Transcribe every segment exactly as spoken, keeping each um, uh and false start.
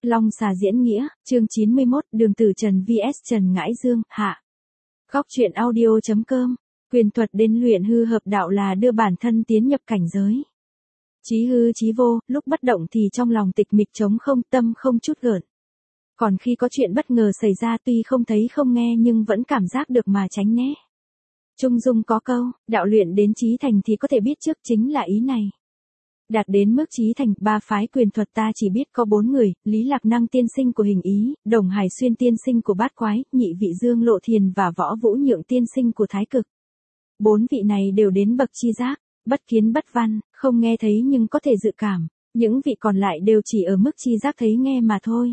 Long xà diễn nghĩa, chương chín mươi mốt, Đường Tử Trần vs Trần Ngãi Dương, hạ. Góc truyện audio chấm com, quyền thuật đến luyện hư hợp đạo là đưa bản thân tiến nhập cảnh giới. Chí hư chí vô, lúc bất động thì trong lòng tịch mịch trống không, tâm không chút gợn. Còn khi có chuyện bất ngờ xảy ra tuy không thấy không nghe nhưng vẫn cảm giác được mà tránh né. Trung dung có câu, đạo luyện đến chí thành thì có thể biết trước, chính là ý này. Đạt đến mức chí thành, ba phái quyền thuật ta chỉ biết có bốn người, Lý Lạc Năng tiên sinh của Hình Ý, Đồng Hải Xuyên tiên sinh của Bát Quái, Nhị Vị Dương Lộ Thiền và Võ Vũ Nhượng tiên sinh của Thái Cực. Bốn vị này đều đến bậc chi giác, bất kiến bất văn, không nghe thấy nhưng có thể dự cảm, những vị còn lại đều chỉ ở mức chi giác thấy nghe mà thôi.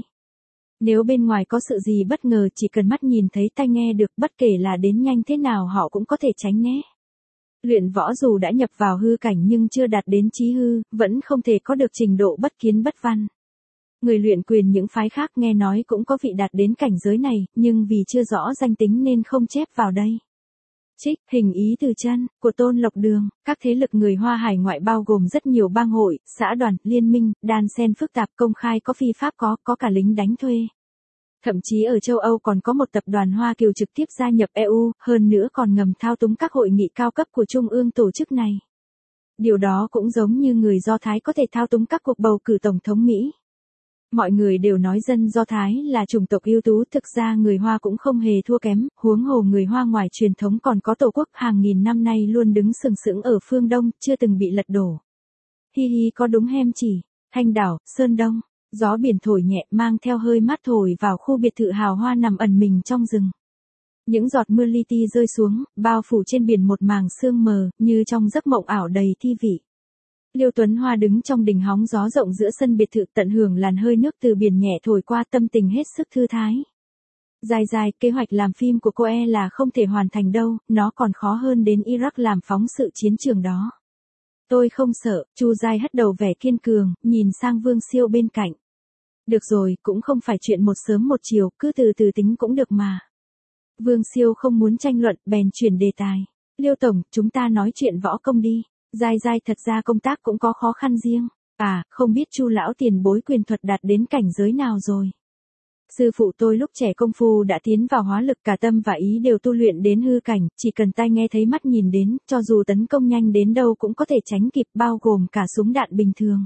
Nếu bên ngoài có sự gì bất ngờ chỉ cần mắt nhìn thấy tai nghe được, bất kể là đến nhanh thế nào họ cũng có thể tránh né. Luyện võ dù đã nhập vào hư cảnh nhưng chưa đạt đến chí hư, vẫn không thể có được trình độ bất kiến bất văn. Người luyện quyền những phái khác nghe nói cũng có vị đạt đến cảnh giới này, nhưng vì chưa rõ danh tính nên không chép vào đây. Trích, Hình Ý Từ Chân, của Tôn Lộc Đường, các thế lực người Hoa hải ngoại bao gồm rất nhiều bang hội, xã đoàn, liên minh, đan xen phức tạp, công khai có phi pháp có, có cả lính đánh thuê. Thậm chí ở châu Âu còn có một tập đoàn Hoa Kiều trực tiếp gia nhập e u, hơn nữa còn ngầm thao túng các hội nghị cao cấp của trung ương tổ chức này. Điều đó cũng giống như người Do Thái có thể thao túng các cuộc bầu cử tổng thống Mỹ. Mọi người đều nói dân Do Thái là chủng tộc ưu tú, thực ra người Hoa cũng không hề thua kém, huống hồ người Hoa ngoài truyền thống còn có tổ quốc hàng nghìn năm nay luôn đứng sừng sững ở phương Đông, chưa từng bị lật đổ. Hi hi, có đúng hem chỉ, Thanh Đảo, Sơn Đông. Gió biển thổi nhẹ mang theo hơi mát thổi vào khu biệt thự hào hoa nằm ẩn mình trong rừng. Những giọt mưa li ti rơi xuống, bao phủ trên biển một màng sương mờ, như trong giấc mộng ảo đầy thi vị. Liêu Tuấn Hoa đứng trong đỉnh hóng gió rộng giữa sân biệt thự tận hưởng làn hơi nước từ biển nhẹ thổi qua, tâm tình hết sức thư thái. Dài dài, kế hoạch làm phim của cô e là không thể hoàn thành đâu, nó còn khó hơn đến Iraq làm phóng sự chiến trường đó. Tôi không sợ, Chu Giai hất đầu vẻ kiên cường, nhìn sang Vương Siêu bên cạnh. Được rồi, cũng không phải chuyện một sớm một chiều, cứ từ từ tính cũng được mà. Vương Siêu không muốn tranh luận, bèn chuyển đề tài. Liêu Tổng, chúng ta nói chuyện võ công đi. Giai Giai, thật ra công tác cũng có khó khăn riêng. À, không biết Chu lão tiền bối quyền thuật đạt đến cảnh giới nào rồi? Sư phụ tôi lúc trẻ công phu đã tiến vào hóa lực, cả tâm và ý đều tu luyện đến hư cảnh, chỉ cần tai nghe thấy mắt nhìn đến, cho dù tấn công nhanh đến đâu cũng có thể tránh kịp, bao gồm cả súng đạn bình thường.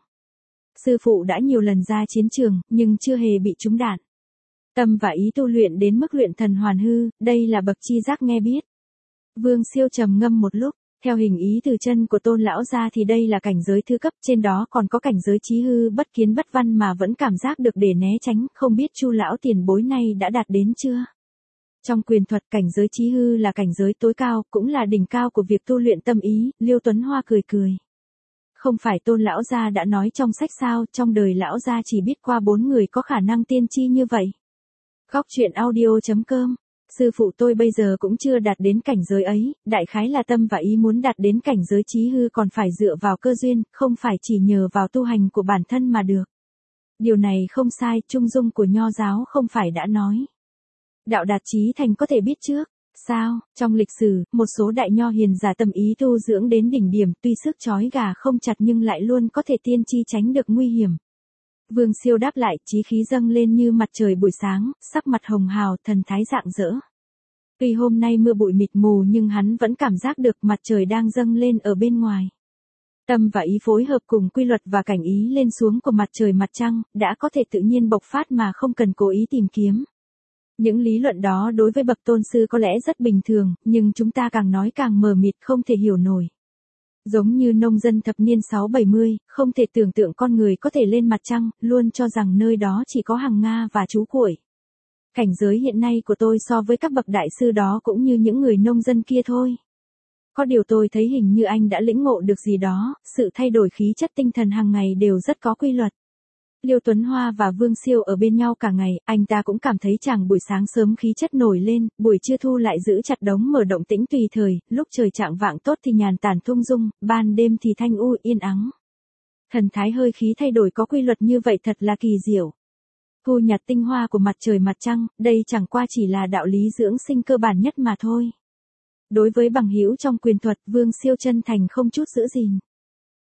Sư phụ đã nhiều lần ra chiến trường, nhưng chưa hề bị trúng đạn. Tâm và ý tu luyện đến mức luyện thần hoàn hư, đây là bậc chi giác nghe biết. Vương Siêu trầm ngâm một lúc, theo Hình Ý Từ Chân của Tôn lão gia thì đây là cảnh giới thứ cấp, trên đó còn có cảnh giới chí hư bất kiến bất văn mà vẫn cảm giác được để né tránh, không biết Chu lão tiền bối này đã đạt đến chưa? Trong quyền thuật, cảnh giới chí hư là cảnh giới tối cao, cũng là đỉnh cao của việc tu luyện tâm ý. Liêu Tuấn Hoa cười cười. Không phải Tôn lão gia đã nói trong sách sao, trong đời lão gia chỉ biết qua bốn người có khả năng tiên tri như vậy. Góc truyện audio chấm com. Sư phụ tôi bây giờ cũng chưa đạt đến cảnh giới ấy, đại khái là tâm và ý muốn đạt đến cảnh giới chí hư còn phải dựa vào cơ duyên, không phải chỉ nhờ vào tu hành của bản thân mà được. Điều này không sai, trung dung của Nho giáo không phải đã nói. Đạo đạt chí thành có thể biết trước. Sao, trong lịch sử, một số đại nho hiền giả tâm ý tu dưỡng đến đỉnh điểm, tuy sức trói gà không chặt nhưng lại luôn có thể tiên tri tránh được nguy hiểm. Vương Siêu đáp lại, chí khí dâng lên như mặt trời buổi sáng, sắc mặt hồng hào, thần thái rạng rỡ. Tuy hôm nay mưa bụi mịt mù nhưng hắn vẫn cảm giác được mặt trời đang dâng lên ở bên ngoài. Tâm và ý phối hợp cùng quy luật và cảnh ý lên xuống của mặt trời mặt trăng, đã có thể tự nhiên bộc phát mà không cần cố ý tìm kiếm. Những lý luận đó đối với bậc tôn sư có lẽ rất bình thường, nhưng chúng ta càng nói càng mờ mịt, không thể hiểu nổi. Giống như nông dân thập niên sáu bảy mươi, không thể tưởng tượng con người có thể lên mặt trăng, luôn cho rằng nơi đó chỉ có hàng Nga và chú cuội. Cảnh giới hiện nay của tôi so với các bậc đại sư đó cũng như những người nông dân kia thôi. Có điều tôi thấy hình như anh đã lĩnh ngộ được gì đó, sự thay đổi khí chất tinh thần hàng ngày đều rất có quy luật. Liêu Tuấn Hoa và Vương Siêu ở bên nhau cả ngày, anh ta cũng cảm thấy chàng buổi sáng sớm khí chất nổi lên, buổi trưa thu lại giữ chặt đống mở động tĩnh tùy thời, lúc trời trạng vạng tốt thì nhàn tản thung dung, ban đêm thì thanh u yên ắng. Thần thái hơi khí thay đổi có quy luật như vậy thật là kỳ diệu. Thu nhặt tinh hoa của mặt trời mặt trăng, đây chẳng qua chỉ là đạo lý dưỡng sinh cơ bản nhất mà thôi. Đối với bằng hữu trong quyền thuật, Vương Siêu chân thành không chút giữ gìn.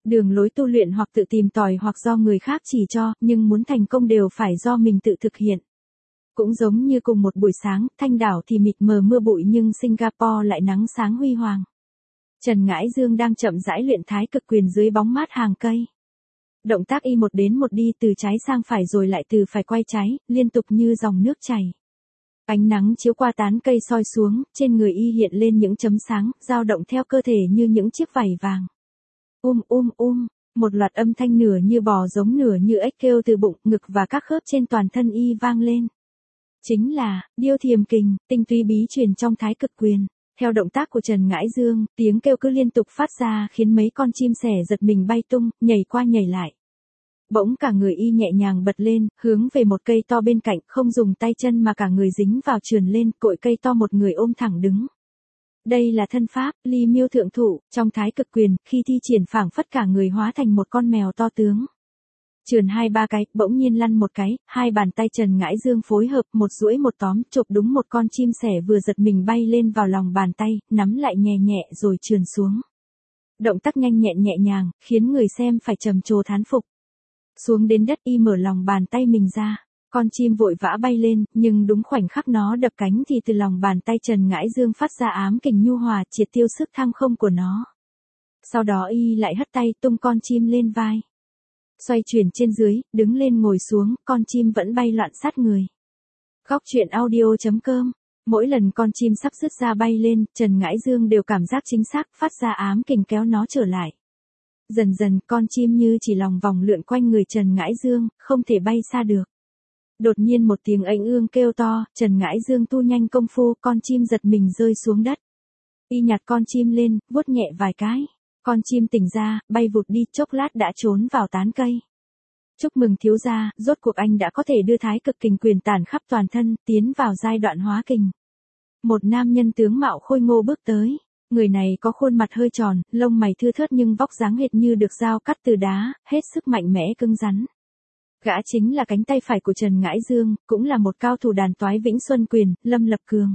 Đường lối tu luyện hoặc tự tìm tòi hoặc do người khác chỉ cho, nhưng muốn thành công đều phải do mình tự thực hiện. Cũng giống như cùng một buổi sáng, Thanh Đảo thì mịt mờ mưa bụi nhưng Singapore lại nắng sáng huy hoàng. Trần Ngãi Dương đang chậm rãi luyện thái cực quyền dưới bóng mát hàng cây. Động tác y một đến một đi từ trái sang phải rồi lại từ phải quay trái, liên tục như dòng nước chảy. Ánh nắng chiếu qua tán cây soi xuống, trên người y hiện lên những chấm sáng, dao động theo cơ thể như những chiếc vảy vàng. Um um um, một loạt âm thanh nửa như bò giống nửa như ếch kêu từ bụng, ngực và các khớp trên toàn thân y vang lên. Chính là, điêu thiềm kình, tinh túy bí truyền trong thái cực quyền. Theo động tác của Trần Ngãi Dương, tiếng kêu cứ liên tục phát ra khiến mấy con chim sẻ giật mình bay tung, nhảy qua nhảy lại. Bỗng cả người y nhẹ nhàng bật lên, hướng về một cây to bên cạnh, không dùng tay chân mà cả người dính vào trườn lên, cội cây to một người ôm thẳng đứng. Đây là thân pháp, Ly Miêu thượng thủ, trong thái cực quyền, khi thi triển phảng phất cả người hóa thành một con mèo to tướng. Trườn hai ba cái, bỗng nhiên lăn một cái, hai bàn tay Trần Ngãi Dương phối hợp, một duỗi một tóm, chộp đúng một con chim sẻ vừa giật mình bay lên vào lòng bàn tay, nắm lại nhẹ nhẹ rồi trườn xuống. Động tác nhanh nhẹn nhẹ nhàng, khiến người xem phải trầm trồ thán phục. Xuống đến đất y mở lòng bàn tay mình ra, con chim vội vã bay lên, nhưng đúng khoảnh khắc nó đập cánh thì từ lòng bàn tay Trần Ngãi Dương phát ra ám kình nhu hòa triệt tiêu sức tham không của nó. Sau đó y lại hất tay tung con chim lên vai. Xoay chuyển trên dưới, đứng lên ngồi xuống, con chim vẫn bay loạn sát người. Góc truyện audio chấm com. Mỗi lần con chim sắp dứt ra bay lên, Trần Ngãi Dương đều cảm giác chính xác, phát ra ám kình kéo nó trở lại. Dần dần, con chim như chỉ lòng vòng lượn quanh người Trần Ngãi Dương, không thể bay xa được. Đột nhiên một tiếng ếch ương kêu to, Trần Ngãi Dương tu nhanh công phu, con chim giật mình rơi xuống đất. Y nhặt con chim lên, vuốt nhẹ vài cái. Con chim tỉnh ra, bay vụt đi, chốc lát đã trốn vào tán cây. Chúc mừng thiếu gia, rốt cuộc anh đã có thể đưa thái cực kình quyền tản khắp toàn thân, tiến vào giai đoạn hóa kình. Một nam nhân tướng mạo khôi ngô bước tới. Người này có khuôn mặt hơi tròn, lông mày thưa thớt nhưng vóc dáng hệt như được dao cắt từ đá, hết sức mạnh mẽ cứng rắn. Gã chính là cánh tay phải của Trần Ngãi Dương, cũng là một cao thủ đàn toái Vĩnh Xuân Quyền, Lâm Lập Cường.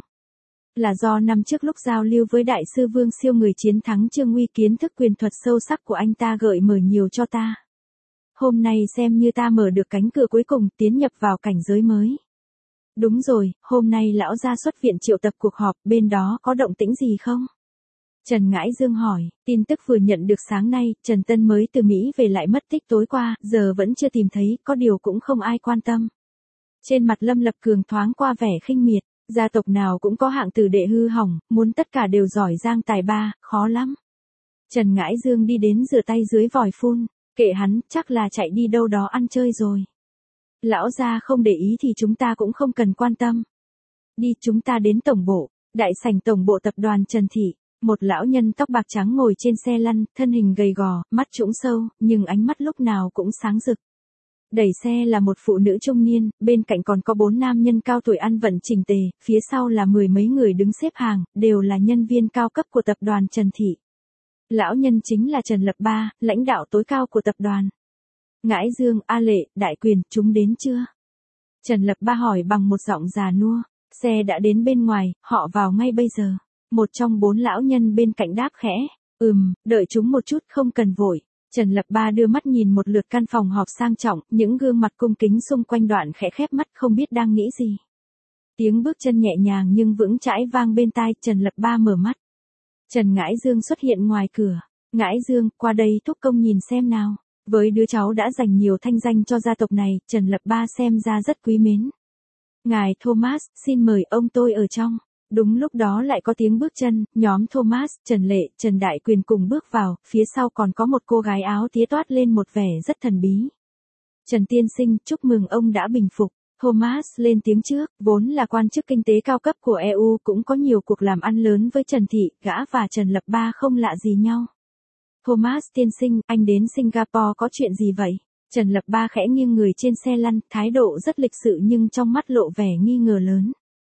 Là do năm trước lúc giao lưu với đại sư Vương Siêu người chiến thắng Trương Uy kiến thức quyền thuật sâu sắc của anh ta gợi mở nhiều cho ta. Hôm nay xem như ta mở được cánh cửa cuối cùng, tiến nhập vào cảnh giới mới. Đúng rồi, hôm nay lão gia xuất viện triệu tập cuộc họp, bên đó có động tĩnh gì không? Trần Ngãi Dương hỏi, tin tức vừa nhận được sáng nay, Trần Tân mới từ Mỹ về lại mất tích tối qua, giờ vẫn chưa tìm thấy, có điều cũng không ai quan tâm. Trên mặt Lâm Lập Cường thoáng qua vẻ khinh miệt, gia tộc nào cũng có hạng tử đệ hư hỏng, muốn tất cả đều giỏi giang tài ba, khó lắm. Trần Ngãi Dương đi đến rửa tay dưới vòi phun, kệ hắn, chắc là chạy đi đâu đó ăn chơi rồi. Lão gia không để ý thì chúng ta cũng không cần quan tâm. Đi, chúng ta đến tổng bộ, đại sảnh tổng bộ tập đoàn Trần Thị. Một lão nhân tóc bạc trắng ngồi trên xe lăn, thân hình gầy gò, mắt trũng sâu, nhưng ánh mắt lúc nào cũng sáng rực. Đẩy xe là một phụ nữ trung niên, bên cạnh còn có bốn nam nhân cao tuổi ăn vận chỉnh tề, phía sau là mười mấy người đứng xếp hàng, đều là nhân viên cao cấp của tập đoàn Trần Thị. Lão nhân chính là Trần Lập Ba, lãnh đạo tối cao của tập đoàn. Ngãi Dương, A Lệ, Đại Quyền, chúng đến chưa? Trần Lập Ba hỏi bằng một giọng già nua. Xe đã đến bên ngoài, họ vào ngay bây giờ. Một trong bốn lão nhân bên cạnh đáp khẽ, ừm, đợi chúng một chút, không cần vội. Trần Lập Ba đưa mắt nhìn một lượt căn phòng họp sang trọng, những gương mặt cung kính xung quanh đoạn khẽ khép mắt không biết đang nghĩ gì. Tiếng bước chân nhẹ nhàng nhưng vững chãi vang bên tai, Trần Lập Ba mở mắt. Trần Ngãi Dương xuất hiện ngoài cửa. Ngãi Dương, qua đây thúc công nhìn xem nào. Với đứa cháu đã dành nhiều thanh danh cho gia tộc này, Trần Lập Ba xem ra rất quý mến. Ngài Thomas, xin mời ông tôi ở trong. Đúng lúc đó lại có tiếng bước chân, nhóm Thomas, Trần Lệ, Trần Đại Quyền cùng bước vào, phía sau còn có một cô gái áo tía toát lên một vẻ rất thần bí. Trần Tiên Sinh, chúc mừng ông đã bình phục. Thomas lên tiếng trước, vốn là quan chức kinh tế cao cấp của e u cũng có nhiều cuộc làm ăn lớn với Trần Thị, gã và Trần Lập Ba không lạ gì nhau. Thomas tiên sinh, anh đến Singapore có chuyện gì vậy? Trần Lập Ba khẽ nghiêng người trên xe lăn, thái độ rất lịch sự nhưng trong mắt lộ vẻ nghi ngờ lớn.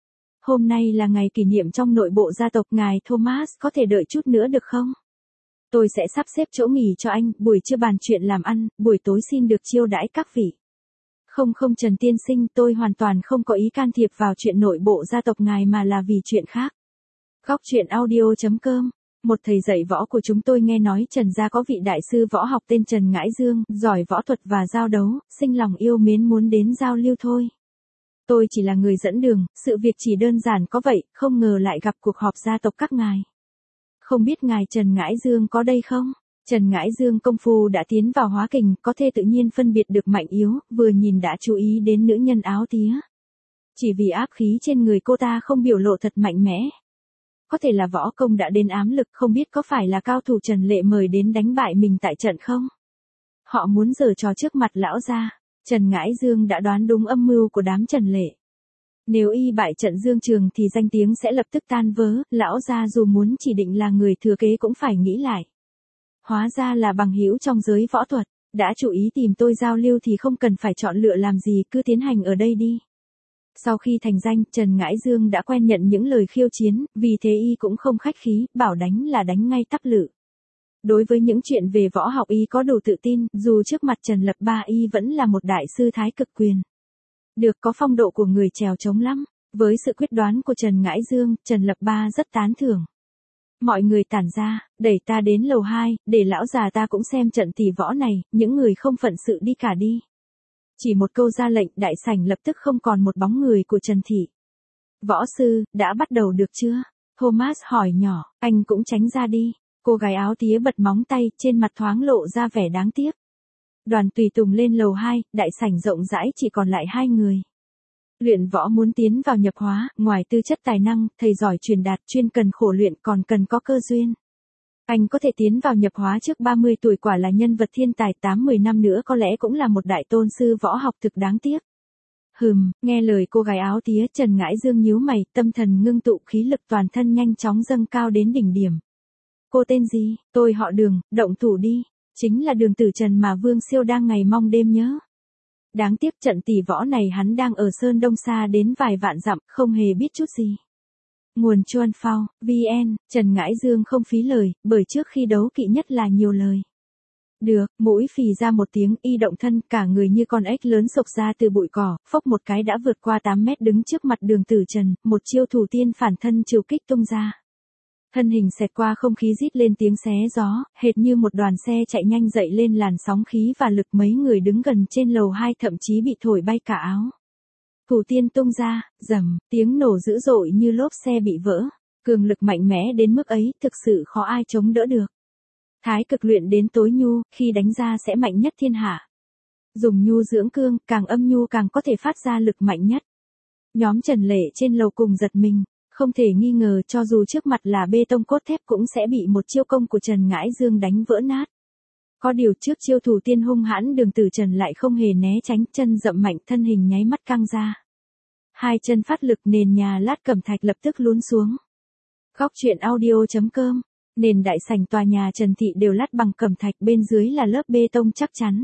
Hôm nay là ngày kỷ niệm trong nội bộ gia tộc, ngài Thomas có thể đợi chút nữa được không? Tôi sẽ sắp xếp chỗ nghỉ cho anh, buổi trưa bàn chuyện làm ăn, buổi tối xin được chiêu đãi các vị. Không không Trần tiên sinh, tôi hoàn toàn không có ý can thiệp vào chuyện nội bộ gia tộc ngài mà là vì chuyện khác. Góc truyện audio chấm com Một thầy dạy võ của chúng tôi nghe nói Trần gia có vị đại sư võ học tên Trần Ngãi Dương, giỏi võ thuật và giao đấu, sinh lòng yêu mến muốn đến giao lưu thôi. Tôi chỉ là người dẫn đường, sự việc chỉ đơn giản có vậy, không ngờ lại gặp cuộc họp gia tộc các ngài. Không biết ngài Trần Ngãi Dương có đây không? Trần Ngãi Dương công phu đã tiến vào hóa kình, có thể tự nhiên phân biệt được mạnh yếu, vừa nhìn đã chú ý đến nữ nhân áo tía. Chỉ vì áp khí trên người cô ta không biểu lộ thật mạnh mẽ. Có thể là võ công đã đến ám lực, không biết có phải là cao thủ Trần Lệ mời đến đánh bại mình tại trận không? Họ muốn giở trò trước mặt lão gia. Trần Ngãi Dương đã đoán đúng âm mưu của đám Trần Lệ. Nếu y bại trận Dương Trường thì danh tiếng sẽ lập tức tan vỡ, lão gia dù muốn chỉ định là người thừa kế cũng phải nghĩ lại. Hóa ra là bằng hữu trong giới võ thuật, đã chủ ý tìm tôi giao lưu thì không cần phải chọn lựa làm gì, cứ tiến hành ở đây đi. Sau khi thành danh, Trần Ngãi Dương đã quen nhận những lời khiêu chiến, vì thế y cũng không khách khí, bảo đánh là đánh ngay tắp lự. Đối với những chuyện về võ học y có đủ tự tin, dù trước mặt Trần Lập Ba y vẫn là một đại sư thái cực quyền. Được có phong độ của người trèo trống lắm, với sự quyết đoán của Trần Ngãi Dương, Trần Lập Ba rất tán thưởng. Mọi người tản ra, đẩy ta đến lầu hai, để lão già ta cũng xem trận tỷ võ này, những người không phận sự đi cả đi. Chỉ một câu ra lệnh, đại sảnh lập tức không còn một bóng người của Trần Thị. Võ sư, đã bắt đầu được chưa? Thomas hỏi nhỏ, anh cũng tránh ra đi. Cô gái áo tía bật móng tay, trên mặt thoáng lộ ra vẻ đáng tiếc. Đoàn tùy tùng lên lầu hai, đại sảnh rộng rãi chỉ còn lại hai người. Luyện võ muốn tiến vào nhập hóa, ngoài tư chất tài năng, thầy giỏi truyền đạt, chuyên cần khổ luyện còn cần có cơ duyên. Anh có thể tiến vào nhập hóa trước ba mươi tuổi, quả là nhân vật thiên tài, tám mười năm nữa có lẽ cũng là một đại tôn sư võ học, thực đáng tiếc. Hừm, nghe lời cô gái áo tía, Trần Ngãi Dương nhíu mày, tâm thần ngưng tụ, khí lực toàn thân nhanh chóng dâng cao đến đỉnh điểm. Cô tên gì? Tôi họ Đường, động thủ đi. Chính là Đường Tử Trần mà Vương Siêu đang ngày mong đêm nhớ. Đáng tiếc trận tỷ võ này hắn đang ở Sơn Đông xa đến vài vạn dặm, không hề biết chút gì. Nguồn Chuan Phao, vn, Trần Ngãi Dương không phí lời, bởi trước khi đấu kỵ nhất là nhiều lời. Được, mũi phì ra một tiếng, y động thân, cả người như con ếch lớn xộc ra từ bụi cỏ, phốc một cái đã vượt qua tám mét đứng trước mặt Đường Tử Trần, một chiêu thủ tiên phản thân chiều kích tung ra. Thân hình xẹt qua không khí rít lên tiếng xé gió, hệt như một đoàn xe chạy nhanh dậy lên làn sóng khí và lực, mấy người đứng gần trên lầu hai thậm chí bị thổi bay cả áo. Thủ tiên tung ra, rầm, tiếng nổ dữ dội như lốp xe bị vỡ. Cường lực mạnh mẽ đến mức ấy, thực sự khó ai chống đỡ được. Thái cực luyện đến tối nhu, khi đánh ra sẽ mạnh nhất thiên hạ. Dùng nhu dưỡng cương, càng âm nhu càng có thể phát ra lực mạnh nhất. Nhóm Trần Lệ trên lầu cùng giật mình. Không thể nghi ngờ, cho dù trước mặt là bê tông cốt thép cũng sẽ bị một chiêu công của Trần Ngãi Dương đánh vỡ nát. Có điều trước chiêu thủ tiên hung hãn, Đường Tử Trần lại không hề né tránh, chân dậm mạnh, thân hình nháy mắt căng ra. Hai chân phát lực, nền nhà lát cẩm thạch lập tức lún xuống. Góc truyện audio chấm com, nền đại sảnh tòa nhà Trần Thị đều lát bằng cẩm thạch, bên dưới là lớp bê tông chắc chắn.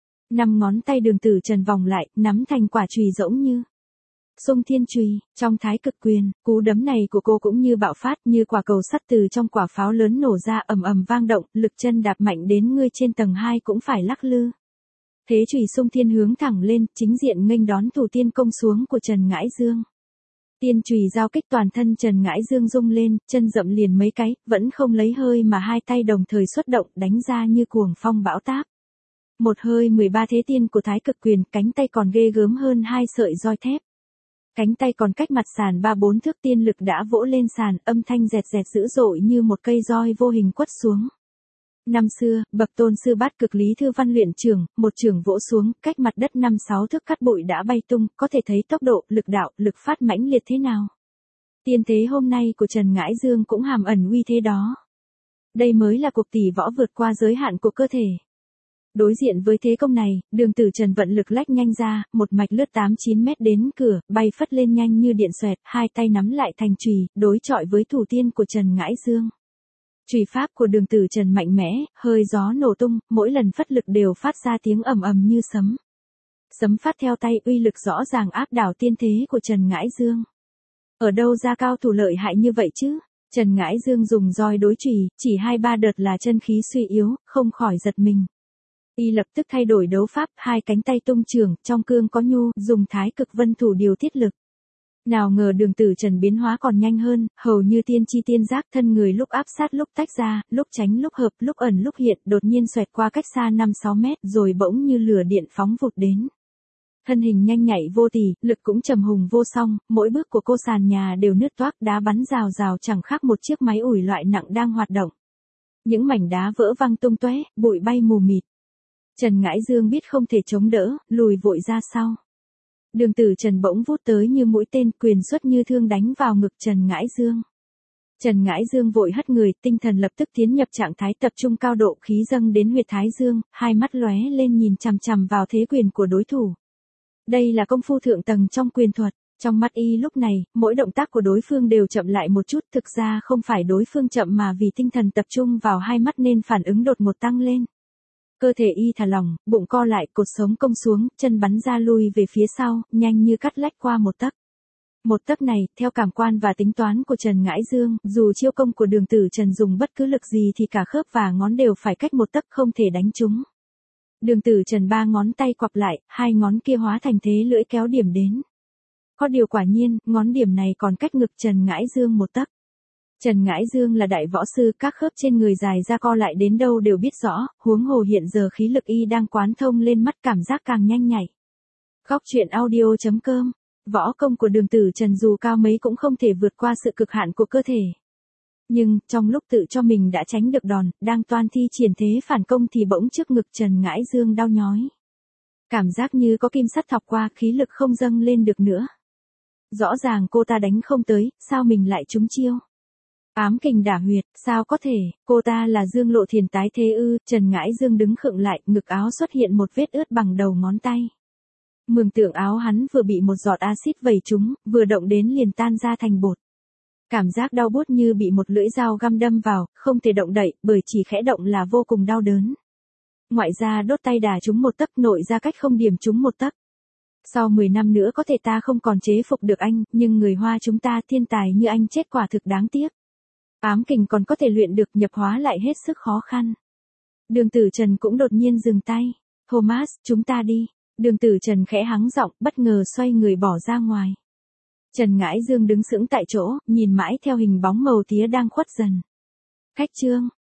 Năm ngón tay Đường Tử Trần vòng lại, nắm thành quả chùy rỗng như Xung Thiên Chùy. Trong thái cực quyền, cú đấm này của cô cũng như bạo phát, như quả cầu sắt từ trong quả pháo lớn nổ ra, ầm ầm vang động, lực chân đạp mạnh đến người trên tầng hai cũng phải lắc lư. Thế chùy Xung Thiên hướng thẳng lên, chính diện nghênh đón thủ tiên công xuống của Trần Ngãi Dương. Tiên chùy giao kích, toàn thân Trần Ngãi Dương rung lên, chân dậm liền mấy cái, vẫn không lấy hơi mà hai tay đồng thời xuất động, đánh ra như cuồng phong bão táp. Một hơi mười ba thế tiên của thái cực quyền, cánh tay còn ghê gớm hơn hai sợi roi thép. Cánh tay còn cách mặt sàn ba bốn thước, tiên lực đã vỗ lên sàn, âm thanh rẹt rẹt dữ dội như một cây roi vô hình quất xuống. Năm xưa, bậc tôn sư Bát Cực Lý Thư Văn luyện trưởng, một trường vỗ xuống, cách mặt đất năm sáu thước cát bụi đã bay tung, có thể thấy tốc độ, lực đạo, lực phát mãnh liệt thế nào. Tiên thế hôm nay của Trần Ngãi Dương cũng hàm ẩn uy thế đó. Đây mới là cuộc tỷ võ vượt qua giới hạn của cơ thể. Đối diện với thế công này, Đường Tử Trần vận lực lách nhanh ra, một mạch lướt tám chín mét đến cửa, bay phất lên nhanh như điện xoẹt, hai tay nắm lại thành chùy, đối chọi với thủ tiên của Trần Ngãi Dương. Chùy pháp của Đường Tử Trần mạnh mẽ, hơi gió nổ tung, mỗi lần phất lực đều phát ra tiếng ầm ầm như sấm. Sấm phát theo tay, uy lực rõ ràng áp đảo tiên thế của Trần Ngãi Dương. Ở đâu ra cao thủ lợi hại như vậy chứ? Trần Ngãi Dương dùng roi đối chùy, chỉ hai ba đợt là chân khí suy yếu, không khỏi giật mình. Y lập tức thay đổi đấu pháp, hai cánh tay tung trường, trong cương có nhu, dùng thái cực vân thủ điều tiết lực. Nào ngờ Đường Tử Trần biến hóa còn nhanh hơn, hầu như tiên tri tiên giác, thân người lúc áp sát lúc tách ra, lúc tránh lúc hợp, lúc ẩn lúc hiện, đột nhiên xoẹt qua cách xa năm sáu mét, rồi bỗng như lửa điện phóng vụt đến. Thân hình nhanh nhạy vô tỳ, lực cũng trầm hùng vô song, mỗi bước của cô sàn nhà đều nứt toác, đá bắn rào rào chẳng khác một chiếc máy ủi loại nặng đang hoạt động. Những mảnh đá vỡ văng tung tóe, bụi bay mù mịt. Trần Ngãi Dương biết không thể chống đỡ, lùi vội ra sau. Đường Tử Trần bỗng vút tới như mũi tên, quyền xuất như thương đánh vào ngực Trần Ngãi Dương. Trần Ngãi Dương vội hất người, tinh thần lập tức tiến nhập trạng thái tập trung cao độ, khí dâng đến huyệt thái dương, hai mắt lóe lên nhìn chằm chằm vào thế quyền của đối thủ. Đây là công phu thượng tầng trong quyền thuật. Trong mắt y lúc này, mỗi động tác của đối phương đều chậm lại một chút, thực ra không phải đối phương chậm mà vì tinh thần tập trung vào hai mắt nên phản ứng đột ngột tăng lên. Cơ thể y thả lỏng, bụng co lại, cột sống cong xuống, chân bắn ra lui về phía sau, nhanh như cắt lách qua một tấc. Một tấc này, theo cảm quan và tính toán của Trần Ngãi Dương, dù chiêu công của Đường Tử Trần dùng bất cứ lực gì thì cả khớp và ngón đều phải cách một tấc, không thể đánh trúng. Đường Tử Trần ba ngón tay quặp lại, hai ngón kia hóa thành thế lưỡi kéo điểm đến. Có điều quả nhiên, ngón điểm này còn cách ngực Trần Ngãi Dương một tấc. Trần Ngãi Dương là đại võ sư, các khớp trên người dài ra co lại đến đâu đều biết rõ, huống hồ hiện giờ khí lực y đang quán thông lên mắt, cảm giác càng nhanh nhạy. Góc truyện audio chấm com. Võ công của Đường Tử Trần dù cao mấy cũng không thể vượt qua sự cực hạn của cơ thể. Nhưng, trong lúc tự cho mình đã tránh được đòn, đang toan thi triển thế phản công thì bỗng trước ngực Trần Ngãi Dương đau nhói. Cảm giác như có kim sắt thọc qua, khí lực không dâng lên được nữa. Rõ ràng cô ta đánh không tới, sao mình lại trúng chiêu? Ám kình đả huyệt, sao có thể, cô ta là Dương Lộ Thiền tái thế ư? Trần Ngãi Dương đứng khựng lại, ngực áo xuất hiện một vết ướt bằng đầu ngón tay. Mường tượng áo hắn vừa bị một giọt axit vẩy trúng, vừa động đến liền tan ra thành bột. Cảm giác đau buốt như bị một lưỡi dao găm đâm vào, không thể động đậy, bởi chỉ khẽ động là vô cùng đau đớn. Ngoại ra đốt tay đà trúng một tấc, nội ra cách không điểm trúng một tấc. Sau mười năm nữa có thể ta không còn chế phục được anh, nhưng người Hoa chúng ta thiên tài như anh chết quả thực đáng tiếc. Ám kình còn có thể luyện được, nhập hóa lại hết sức khó khăn. Đường Tử Trần cũng đột nhiên dừng tay. Thomas, chúng ta đi. Đường Tử Trần khẽ hắng giọng, bất ngờ xoay người bỏ ra ngoài. Trần Ngãi Dương đứng sững tại chỗ, nhìn mãi theo hình bóng màu tía đang khuất dần. Khách trương.